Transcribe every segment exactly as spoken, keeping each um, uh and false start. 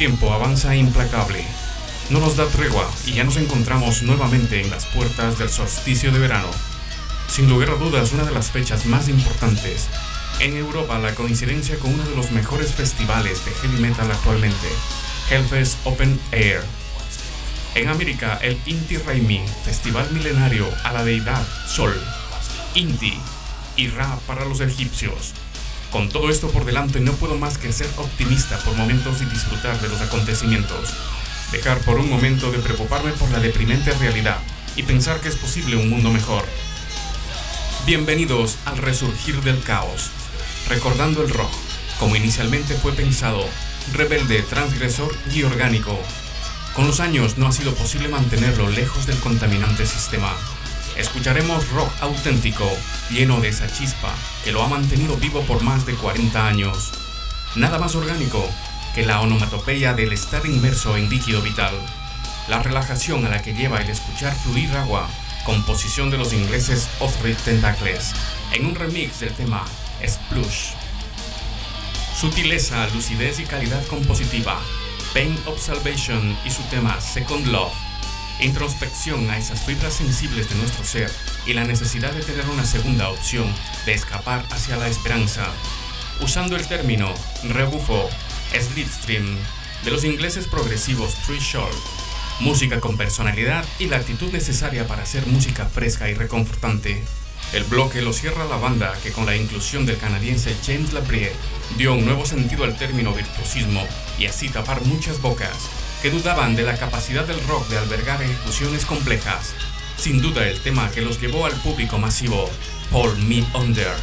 tiempo avanza implacable, no nos da tregua y ya nos encontramos nuevamente en las puertas del solsticio de verano. Sin lugar a dudas, una de las fechas más importantes. En Europa, la coincidencia con uno de los mejores festivales de heavy metal actualmente, Hellfest Open Air. En América, el Inti Raymi, festival milenario a la deidad Sol, Inti y Ra para los egipcios. Con todo esto por delante, no puedo más que ser optimista por momentos y disfrutar de los acontecimientos. Dejar por un momento de preocuparme por la deprimente realidad y pensar que es posible un mundo mejor. Bienvenidos al resurgir del caos, recordando el rock, como inicialmente fue pensado, rebelde, transgresor y orgánico. Con los años no ha sido posible mantenerlo lejos del contaminante sistema. Escucharemos rock auténtico, lleno de esa chispa que lo ha mantenido vivo por más de cuarenta años. Nada más orgánico que la onomatopeya del estar inmerso en líquido vital. La relajación a la que lleva el escuchar fluir agua, composición de los ingleses Ostrich Tentacles, en un remix del tema Splush. Sutileza, lucidez y calidad compositiva, Pain of Salvation y su tema Second Love. Introspección a esas fibras sensibles de nuestro ser y la necesidad de tener una segunda opción de escapar hacia la esperanza. Usando el término rebufo, slipstream, de los ingleses progresivos Three Short. Música con personalidad y la actitud necesaria para hacer música fresca y reconfortante. El bloque lo cierra la banda que con la inclusión del canadiense James Labrie dio un nuevo sentido al término virtuosismo y así tapar muchas bocas que dudaban de la capacidad del rock de albergar ejecuciones complejas. Sin duda el tema que los llevó al público masivo, Pull Me Under.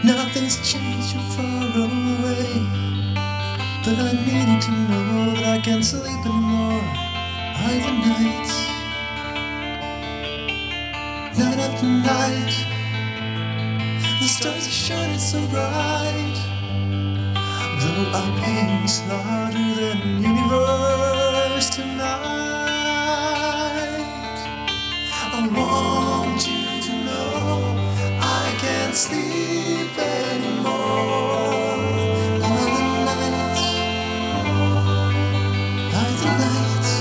Nothing's changed, you're far away, but I need you to know that I can't sleep anymore. By the nights, night after night, the stars are shining so bright. Though our pain's larger than the universe tonight, I want you to know I can't sleep anymore. By the nights, by the nights,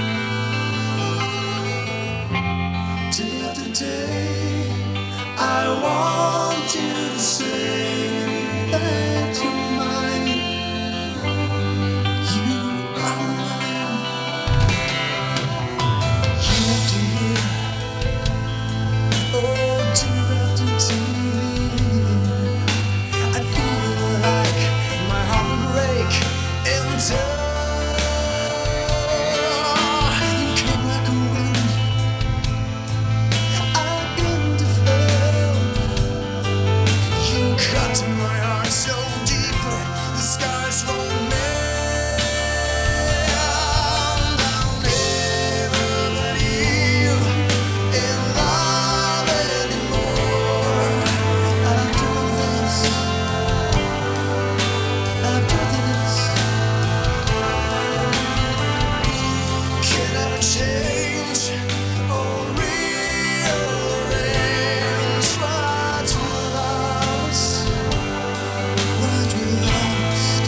day after day, I want you to say that you're mine. You are mine. Year after year, oh, tear after tear, I feel like my heart will break in two. You come like a wind, I begin to feel. You cut to my heart so deeply, the scars won't mend. I'll never believe in love anymore. After this, after this, can I change or rearrange what we lost? What we lost?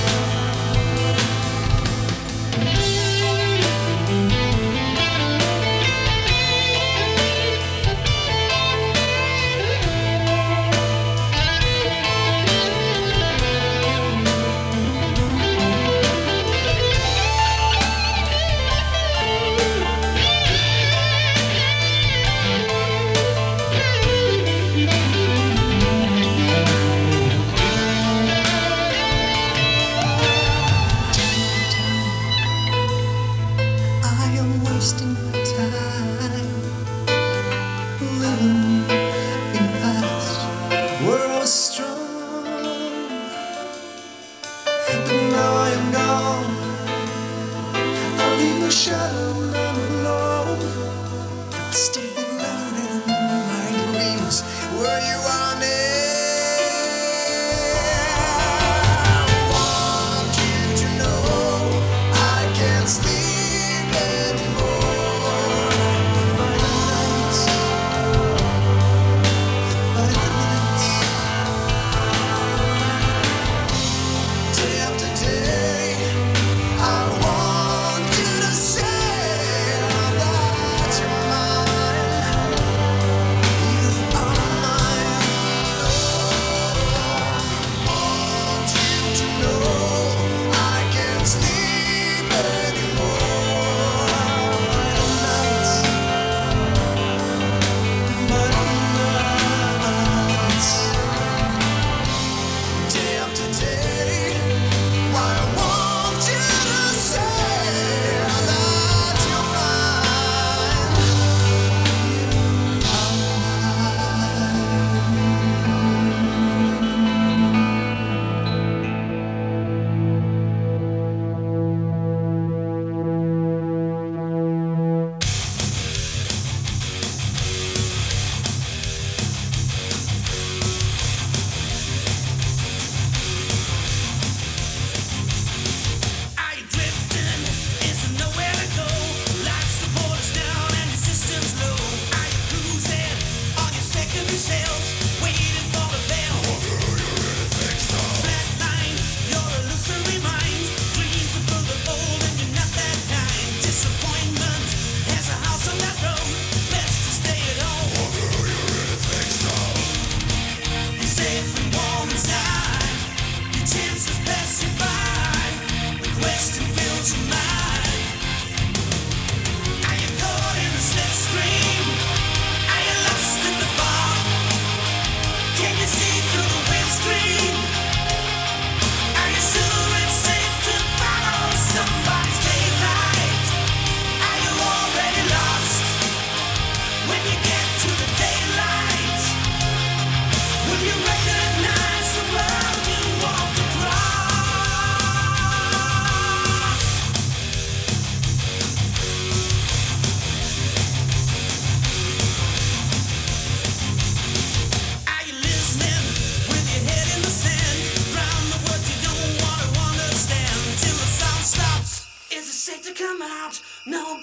I am wasting my time living in the past where I was strong, but now I am gone. I leave no shadow and I'm alone. I still feel loud in my dreams where you are near. I want you to know I can't sleep anymore. By the nights, by the nights.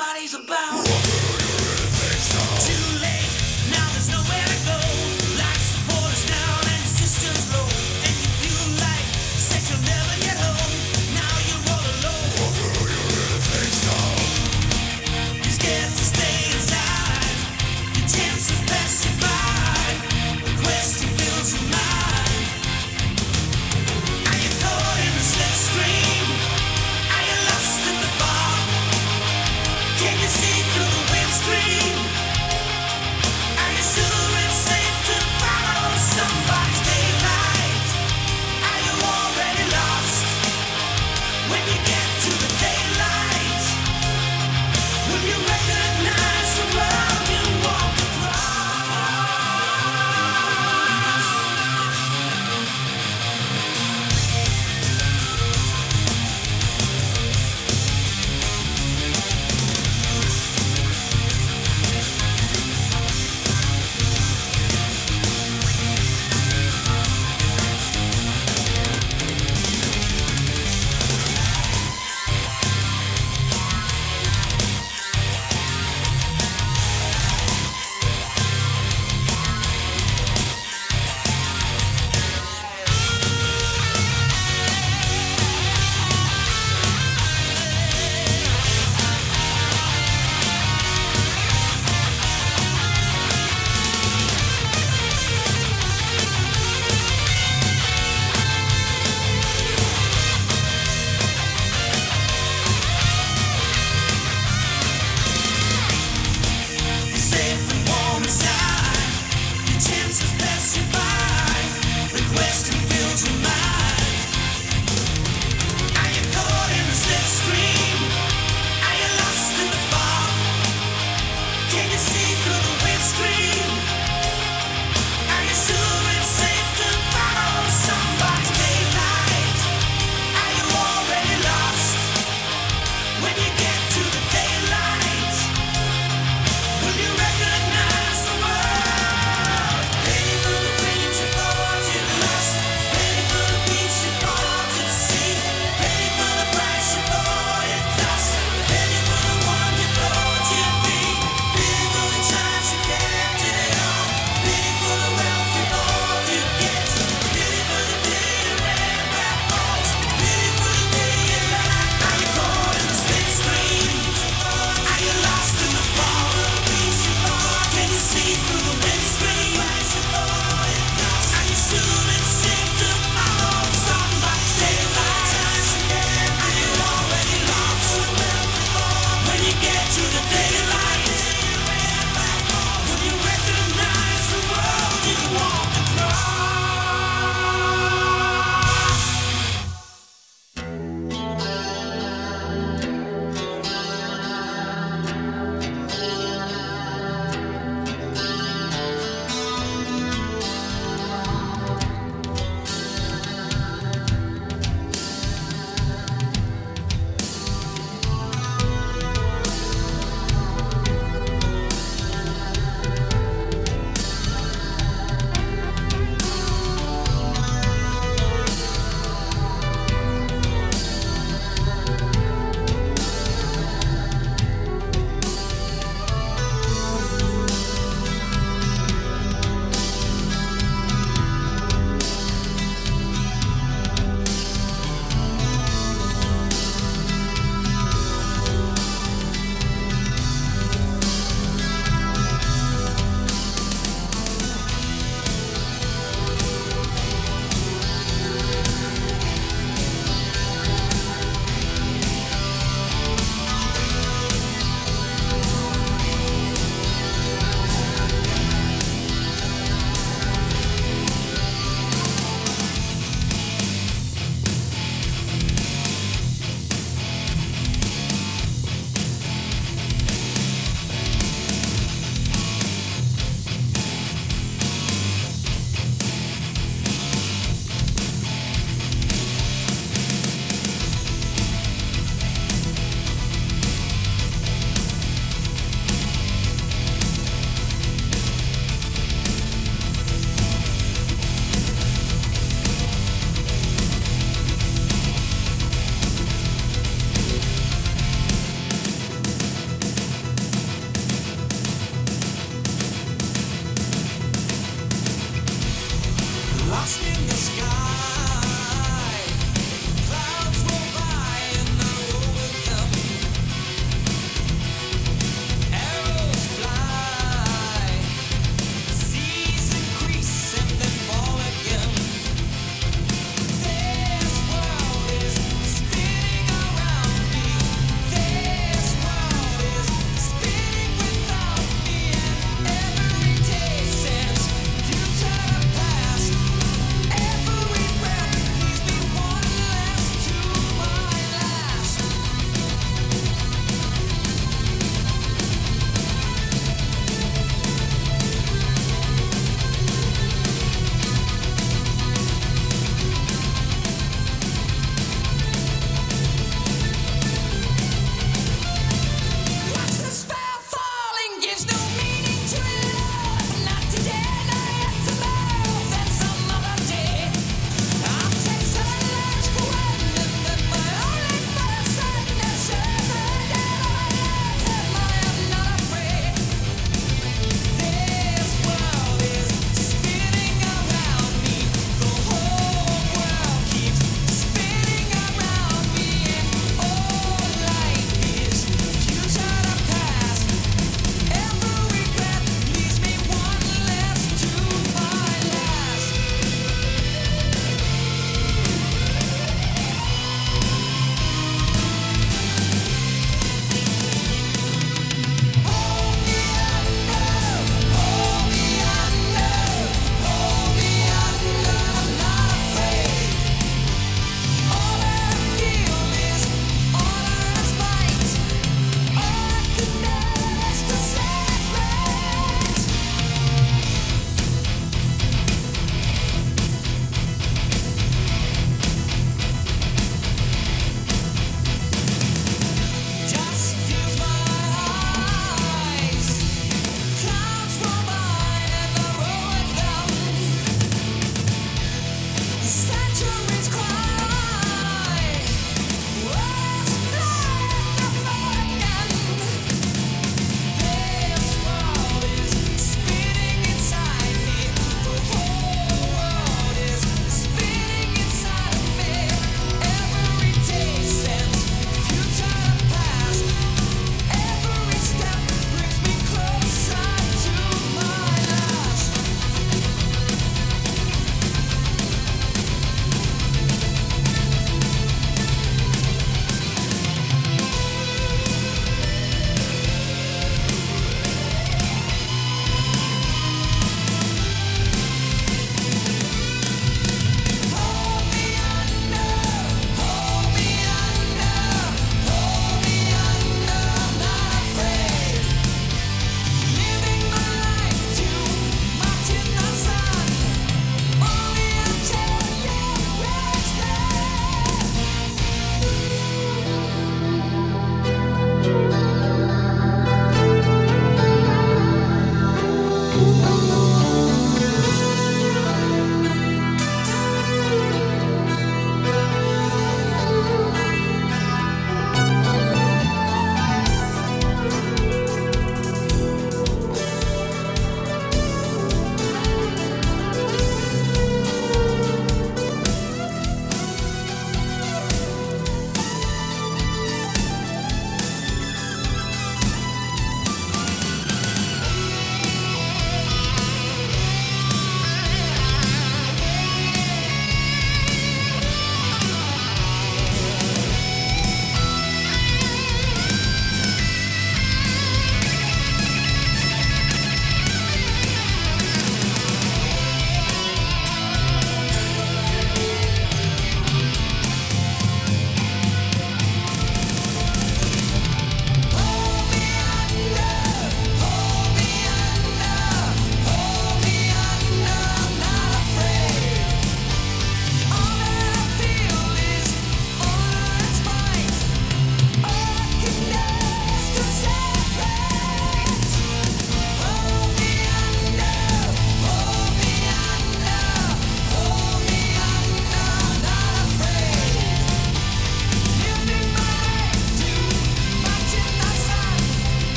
everybody's about. Too late, now there's nowhere to go. Life support is down and systems low. And you feel like said you'll never get home. Now you're all alone. What do you really think so? You're scared to stay inside. Your chances pass you by. The question fills your mind. Are you caught in the slipstream? Are you lost in the fog? Can you see through the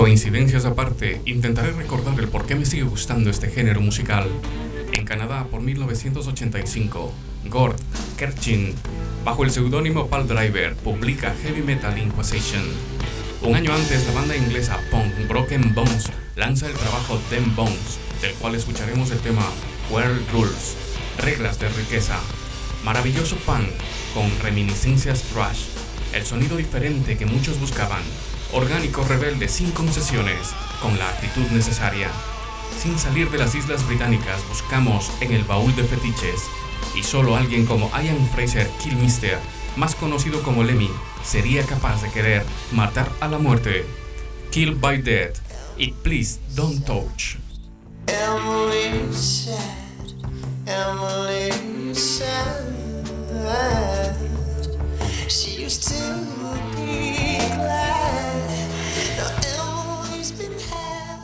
Coincidencias aparte, intentaré recordar el por qué me sigue gustando este género musical. En Canadá, por mil novecientos ochenta y cinco, Gord Kerchin, bajo el seudónimo Pal Driver, publica Heavy Metal Inquisition. Un año antes, la banda inglesa punk Broken Bones lanza el trabajo Them Bones, del cual escucharemos el tema World Rules, reglas de riqueza. Maravilloso punk con reminiscencias thrash, el sonido diferente que muchos buscaban, orgánico rebelde sin concesiones, con la actitud necesaria. Sin salir de las Islas Británicas buscamos en el baúl de fetiches, y solo alguien como Ian Fraser Kilmister, más conocido como Lemmy, sería capaz de querer matar a la muerte. Kill by Death y Please Don't Touch. Emily said, Emily said, she used to be glad. Now Emily's been had.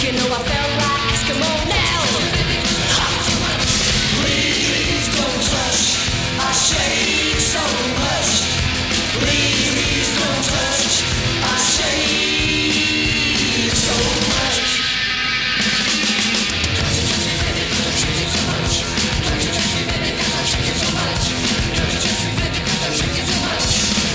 You know I felt like Eskimo now. Please don't touch. I shake so much. Please don't touch. I shake so much. Don't you touch me, baby, 'cause I'm shaking so much. Don't you touch me, baby, 'cause I'm shaking so much. Don't you touch me, baby, 'cause I'm shaking so much.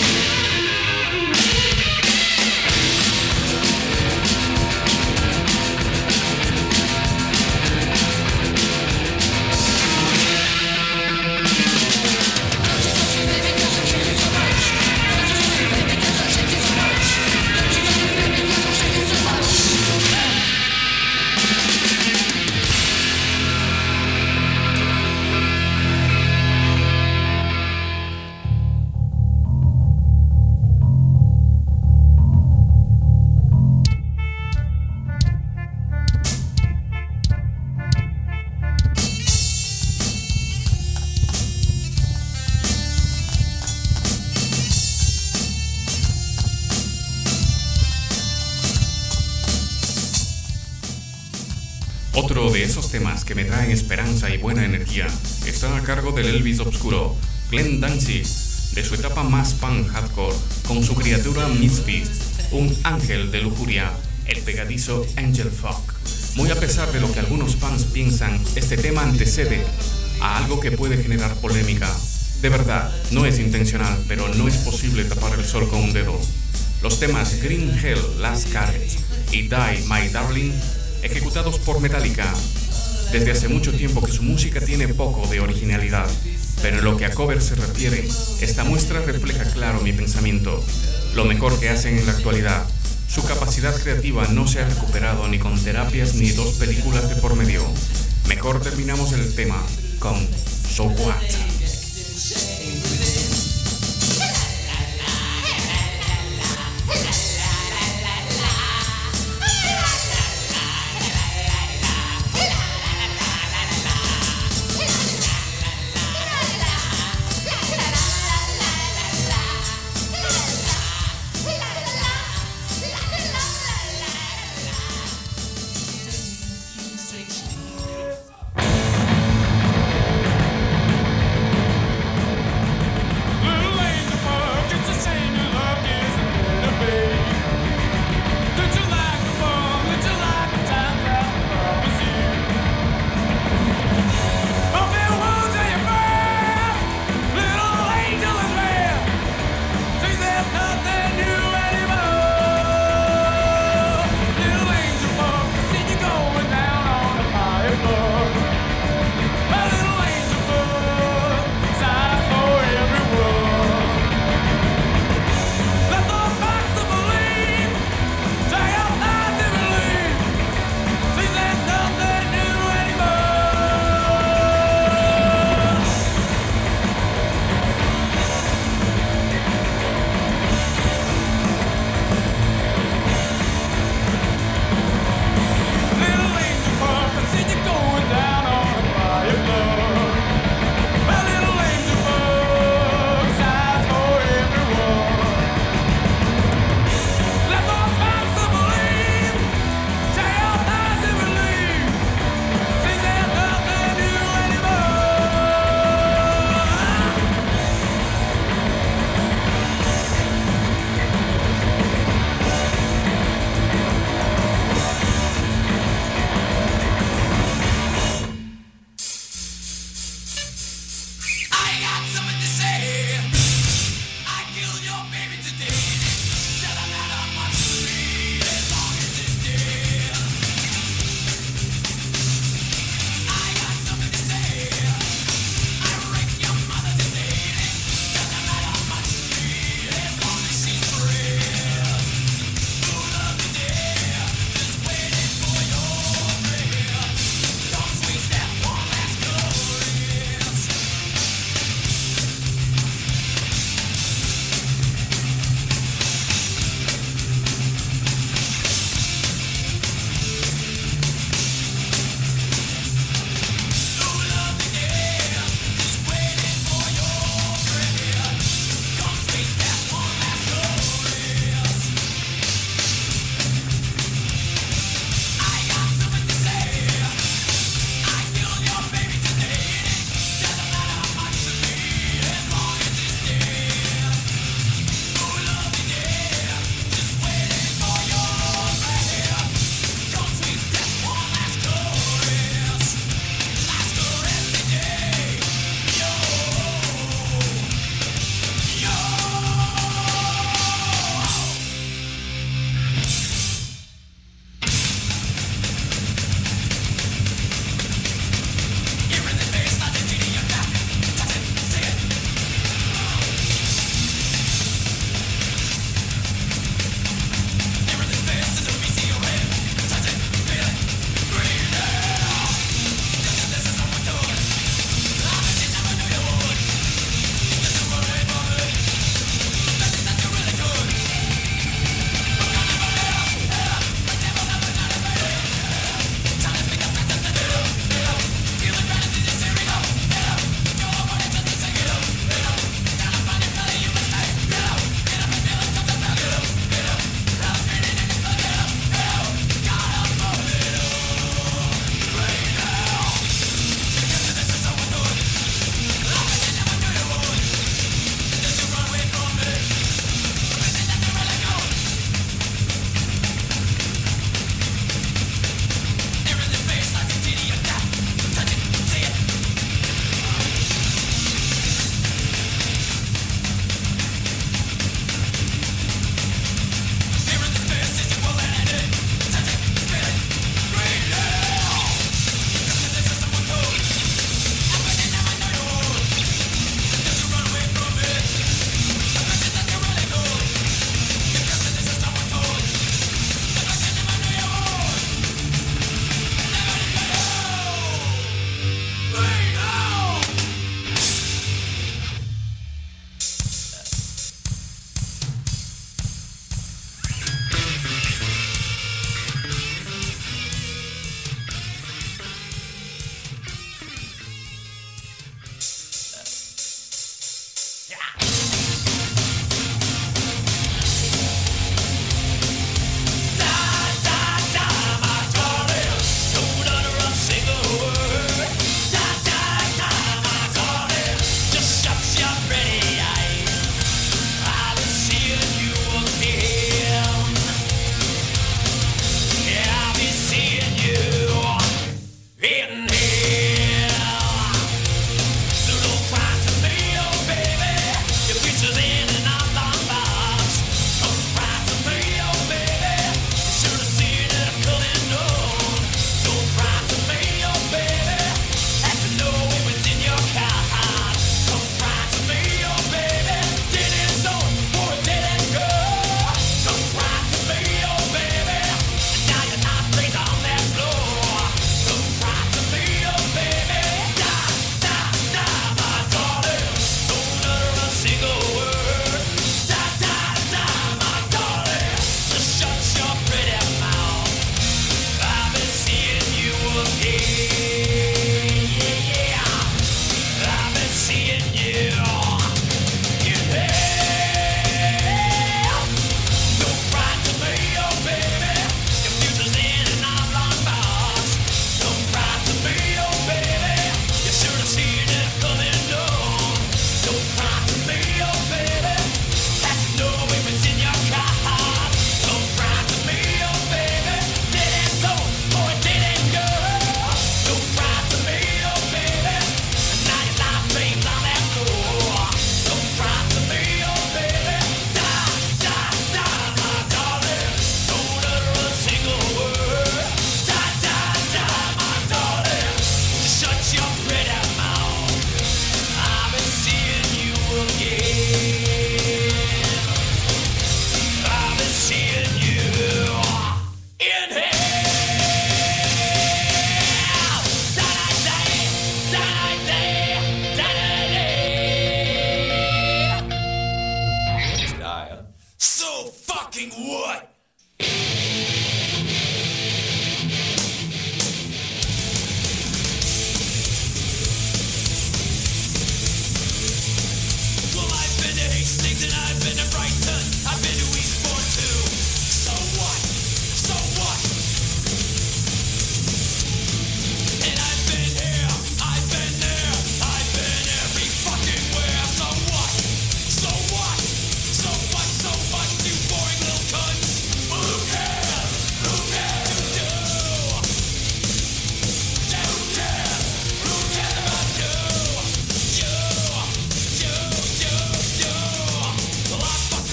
Otro de esos temas que me traen esperanza y buena energía está a cargo del Elvis obscuro, Glenn Danzig, de su etapa más punk hardcore, con su criatura Misfit, un ángel de lujuria, el pegadizo Angel Fuck. Muy a pesar de lo que algunos fans piensan, este tema antecede a algo que puede generar polémica. De verdad, no es intencional, pero no es posible tapar el sol con un dedo. Los temas Green Hell, Last Carrot y Die My Darling, ejecutados por Metallica. Desde hace mucho tiempo que su música tiene poco de originalidad, pero en lo que a covers se refiere, esta muestra refleja claro mi pensamiento. Lo mejor que hacen en la actualidad, su capacidad creativa no se ha recuperado ni con terapias ni dos películas de por medio. Mejor terminamos el tema con So What.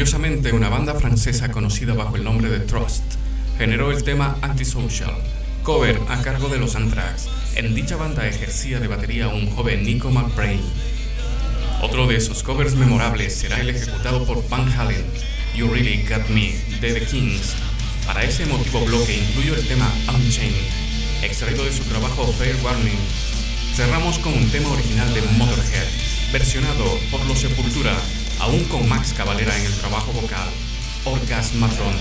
Curiosamente, una banda francesa conocida bajo el nombre de Trust generó el tema Antisocial, cover a cargo de los Anthrax. En dicha banda ejercía de batería un joven Nico McBrain. Otro de esos covers memorables será el ejecutado por Van Halen, You Really Got Me, de The Kings. Para ese emotivo bloque incluyo el tema Unchained, extraído de su trabajo Fair Warning. Cerramos con un tema original de Motorhead, versionado por Los Sepultura, aún con Max Cavalera en el trabajo vocal, Orgasmatron.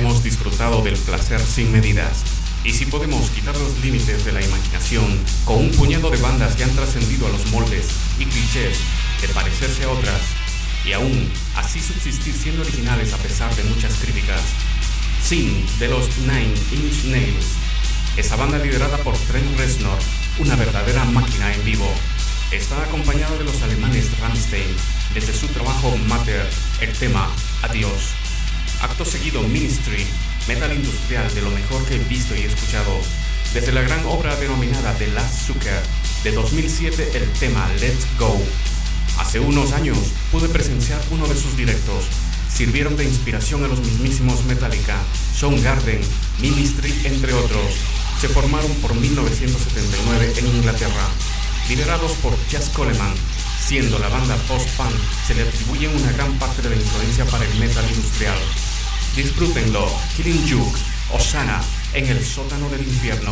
hemos disfrutado del placer sin medidas. Y si podemos quitar los límites de la imaginación con un puñado de bandas que han trascendido a los moldes y clichés de parecerse a otras, y aún así subsistir siendo originales a pesar de muchas críticas. Sin de los Nine Inch Nails, esa banda liderada por Trent Reznor, una verdadera máquina en vivo, está acompañada de los alemanes Rammstein desde su trabajo Matter, el tema Adiós. Acto seguido Ministry, metal industrial de lo mejor que he visto y escuchado, desde la gran obra denominada The Last Sucker de dos mil siete, el tema Let's Go. Hace unos años pude presenciar uno de sus directos. Sirvieron de inspiración a los mismísimos Metallica, Soundgarden, Ministry, entre otros. Se formaron por mil novecientos setenta y nueve en Inglaterra, liderados por Jaz Coleman. Siendo la banda post-punk, se le atribuye una gran parte de la influencia para el metal industrial. Disfrútenlo, Killing Joke, Hosanna, en el sótano del infierno.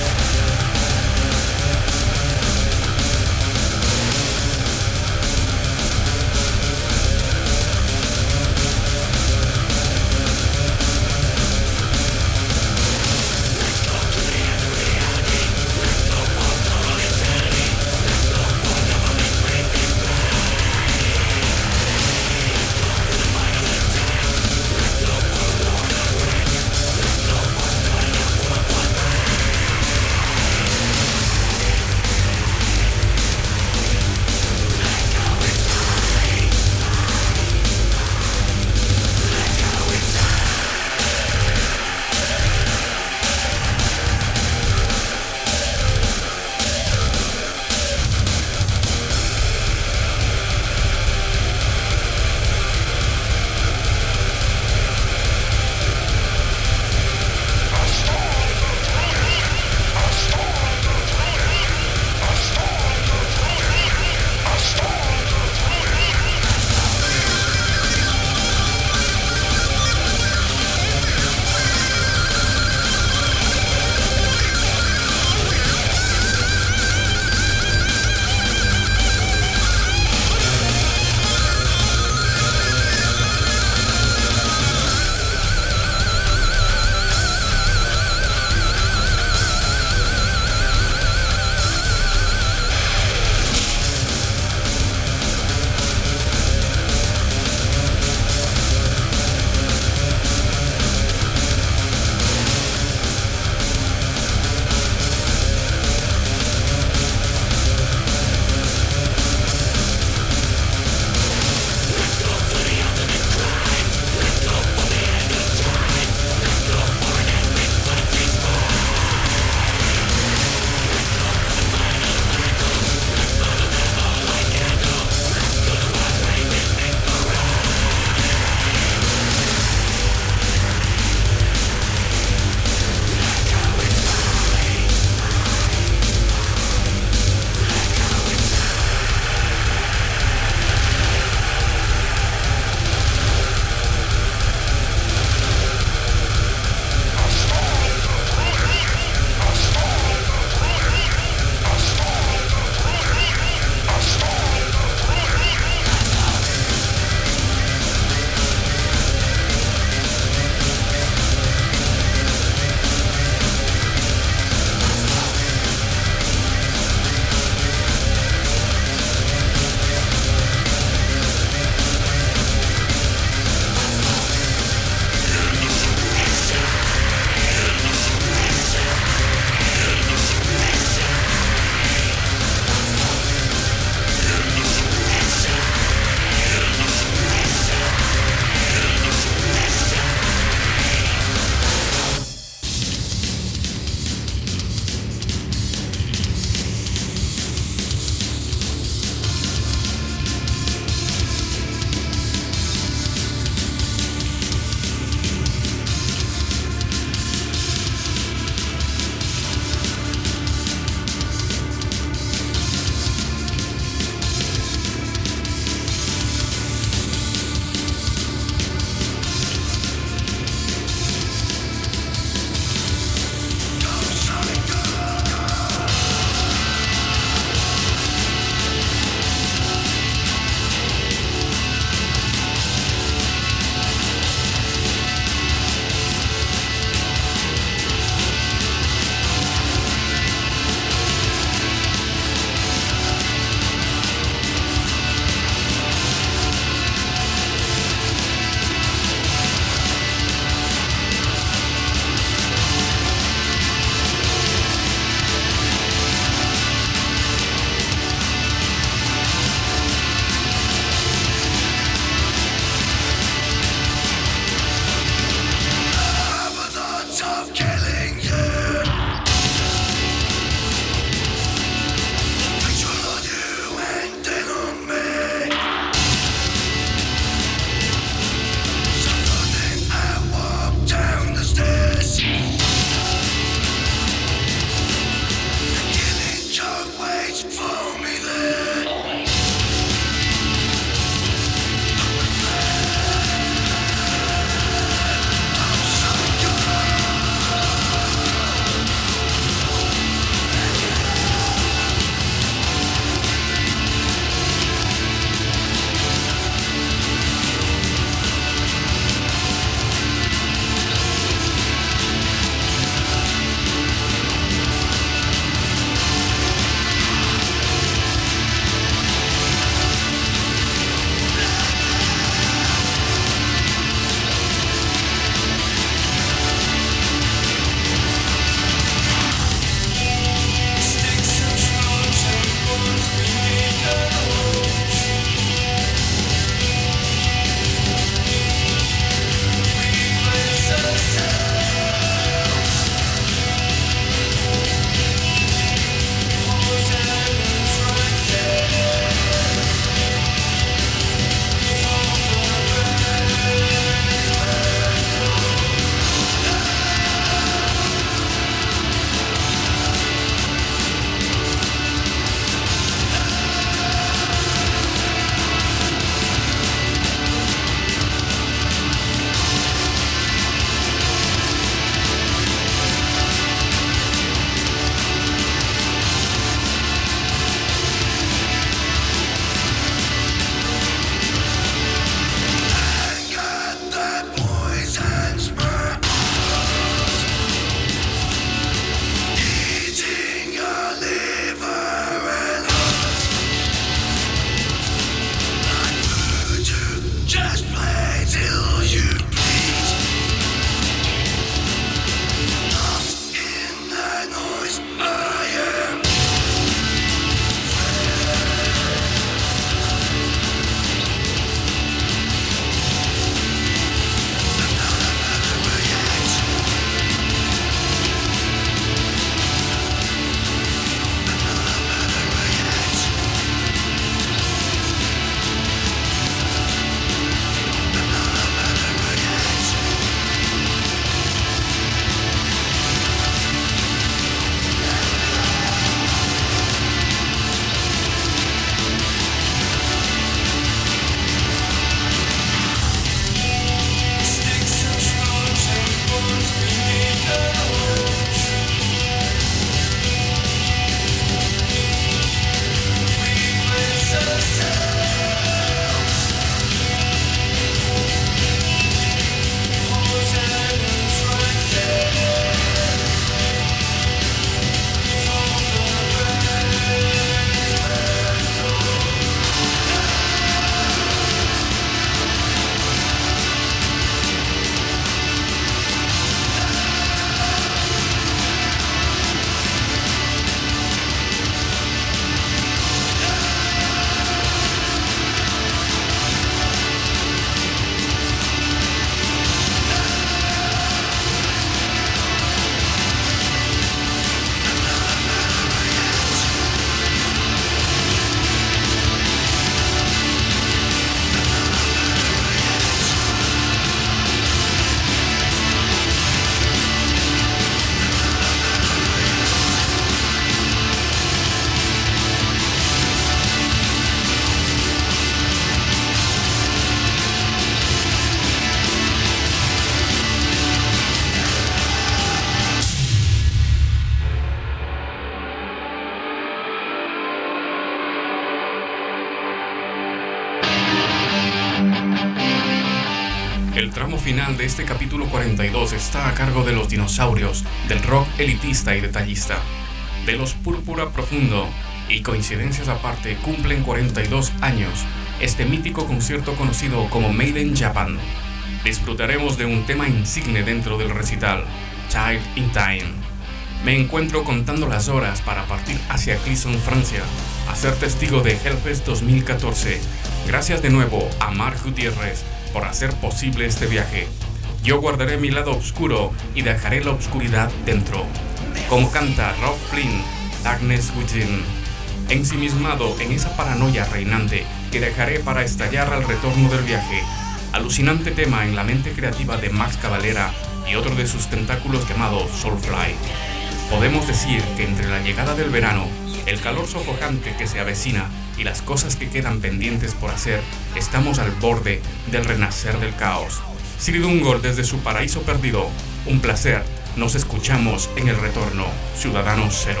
El tramo final de este capítulo cuarenta y dos está a cargo de los dinosaurios, del rock elitista y detallista, de los Púrpura Profundo, y coincidencias aparte cumplen cuarenta y dos años este mítico concierto conocido como Made in Japan. Disfrutaremos de un tema insigne dentro del recital, Child in Time. Me encuentro contando las horas para partir hacia Clisson, Francia, a ser testigo de Hellfest dos mil catorce. Gracias de nuevo a Mark Gutiérrez por hacer posible este viaje. Yo guardaré mi lado oscuro y dejaré la oscuridad dentro. Como canta Rob Flynn, Darkness Within. Ensimismado en esa paranoia reinante que dejaré para estallar al retorno del viaje. Alucinante tema en la mente creativa de Max Cavalera y otro de sus tentáculos llamado Soulfly. Podemos decir que entre la llegada del verano, el calor sofocante que se avecina y las cosas que quedan pendientes por hacer, estamos al borde del renacer del caos. Siri Dungor desde su paraíso perdido. Un placer. Nos escuchamos en el retorno. Ciudadanos Cero.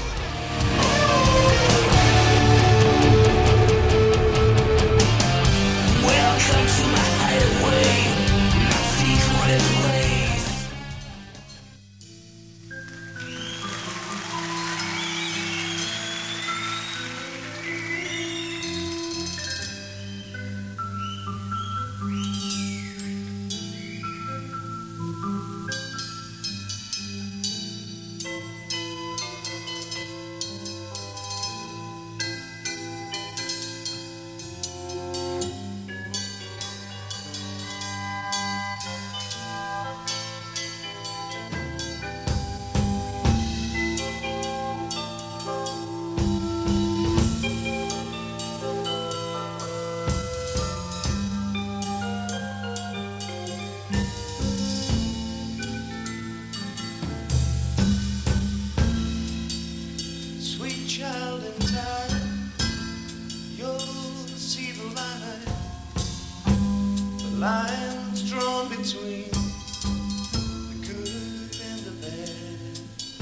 Lines drawn between the good and the bad.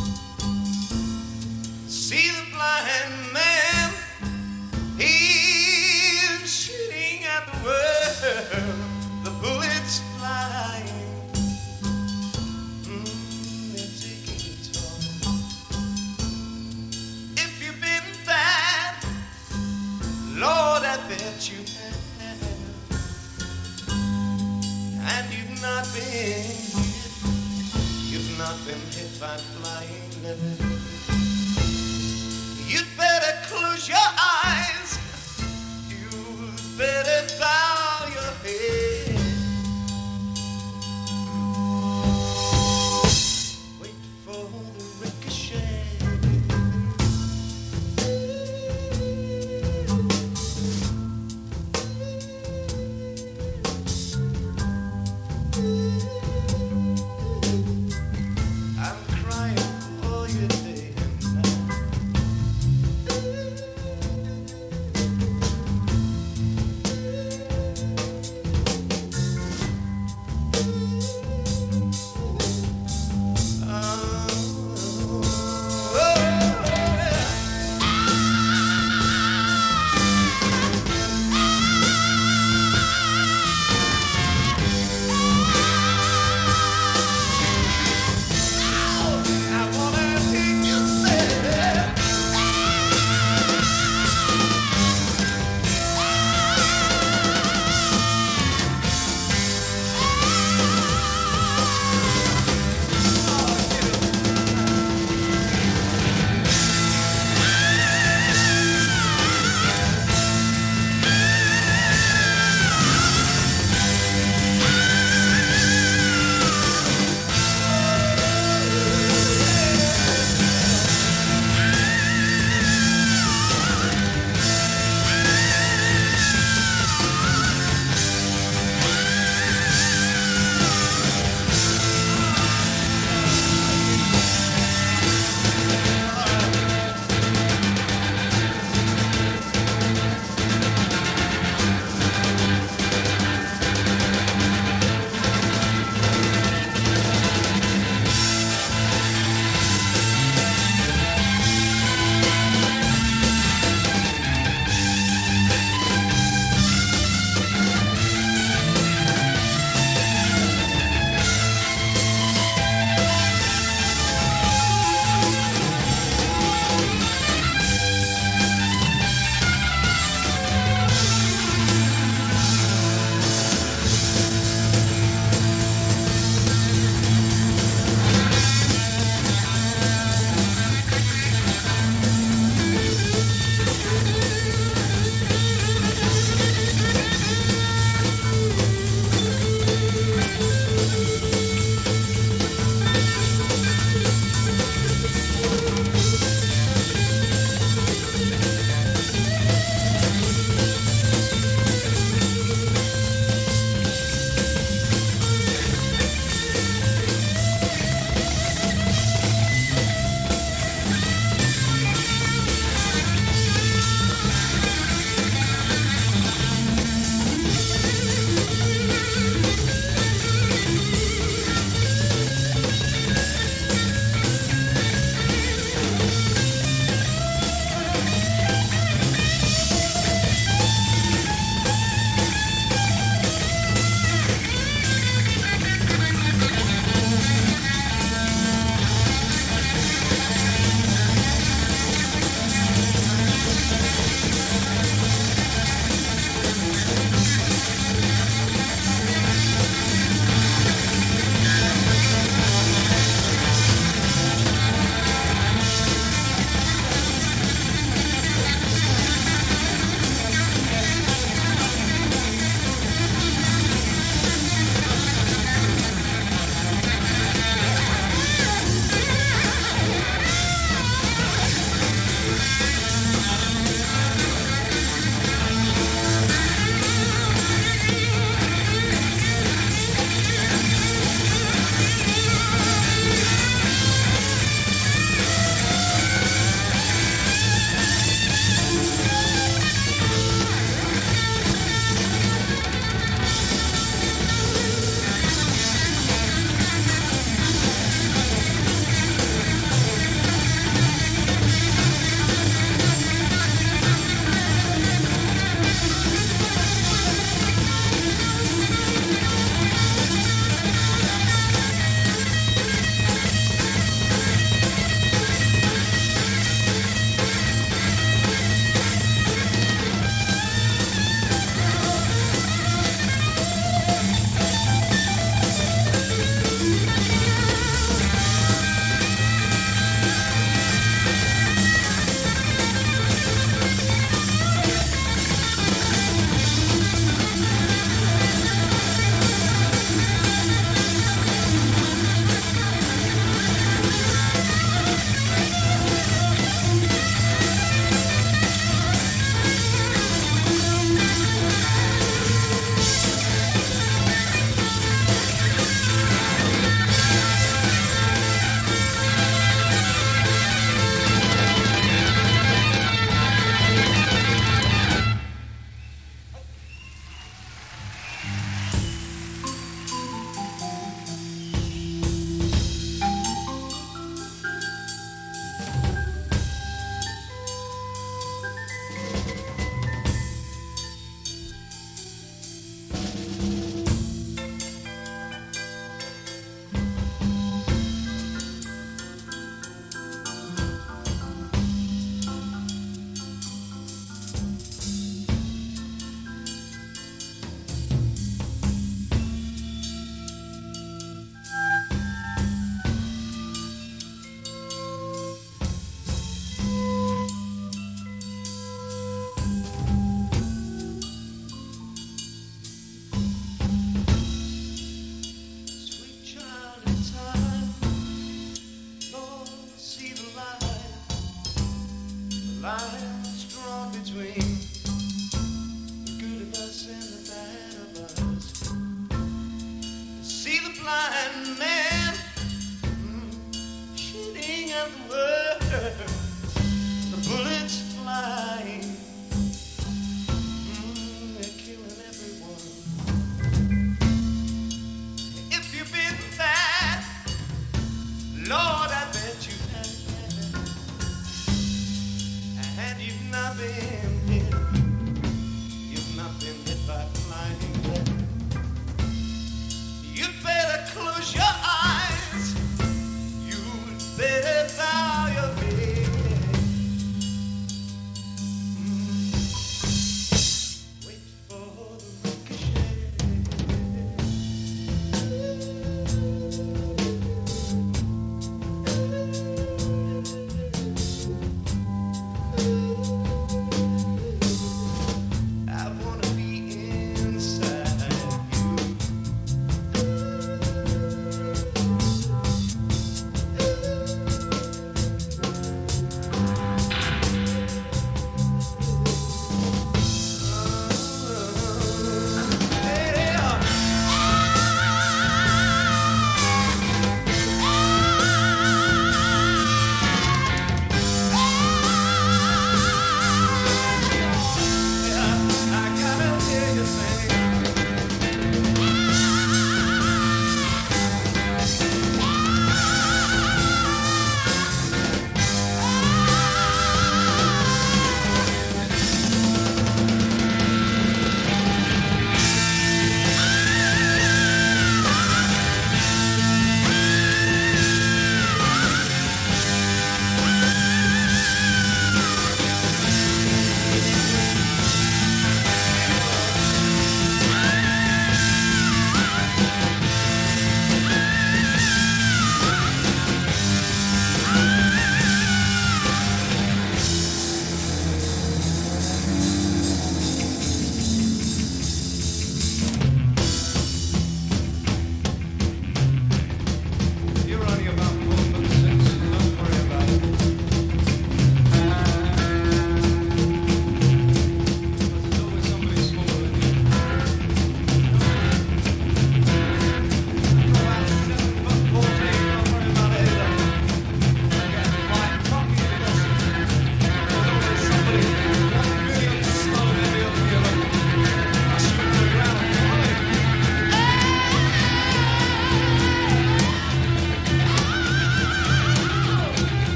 See the blind man, he's shooting at the world. The bullets flying, mm, they're taking it all. If you've been bad, Lord, I bet you have. And you've not been hit, you've not been hit by flying lead. You'd better close your eyes, you'd better bow your head. Wait for the ricochet. I'm crying for you day and night.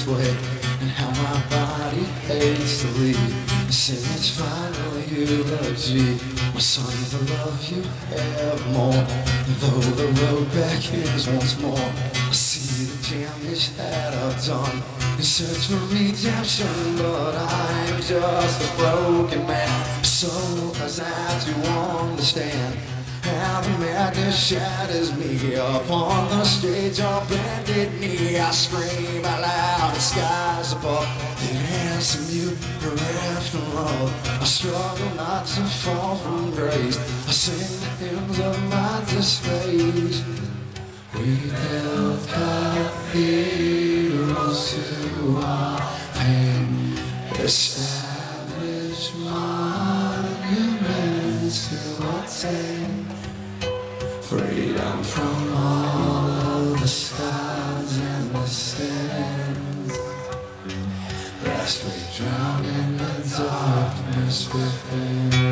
way, and how my body hates to leave. You say it's final eulogy. My son, the love you have more. Though the road back is once more, I see the damage that I've done in search for redemption, but I'm just a broken man. So as I do understand how the madness shatters me upon the stage of bended knee. I scream out loud, the skies above, they answer you for after all. I struggle not to fall from grace. I sing the hymns of my disgrace. We built cathedrals to our pain, established monuments to attain freedom from all the stars and the sins, lest we drown in the darkness within.